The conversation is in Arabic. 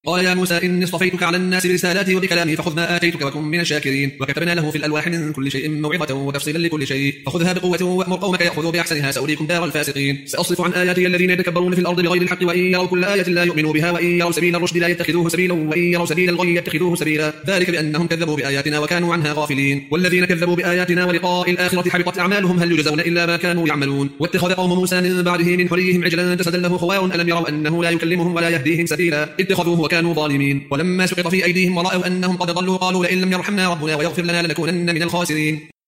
قال يا موسى إني اصطفيتك على الناس برسالاتي وبكلامي فخذ ما آتيتك وكن من الشاكرين. وكتبنا له في الألواح من كل شيء موعظة وتفصيلا لكل شيء فخذها بقوة وأمر قومك يأخذوا بأحسنها سأريكم دار الفاسقين. سأصرف عن آياتي الذين يتكبرون في الأرض بغير الحق وإن يروا كل آية لا يؤمنوا بها وإن يروا سبيل الرشد لا يتخذوه سبيلا وإن يروا سبيل الغي يتخذوه سبيلا ذلك بأنهم كذبوا بآياتنا وكانوا عنها غافلين. والذين كذبوا بآياتنا ولقاء الآخرة حبطت أعمالهم هل يجزون إلا ما كانوا يعملون. واتخذ قوم موسى من بعده من حليهم عجلا جسدا له خوار ألم يروا أنه لا يكلمهم ولا يهديهم سبيلا اتخذوه وكانوا ظالمين. ولما سقط في أيديهم ورأوا أنهم قد ضلوا قالوا لئن لم يرحمنا ربنا ويغفر لنا لنكونن من الخاسرين.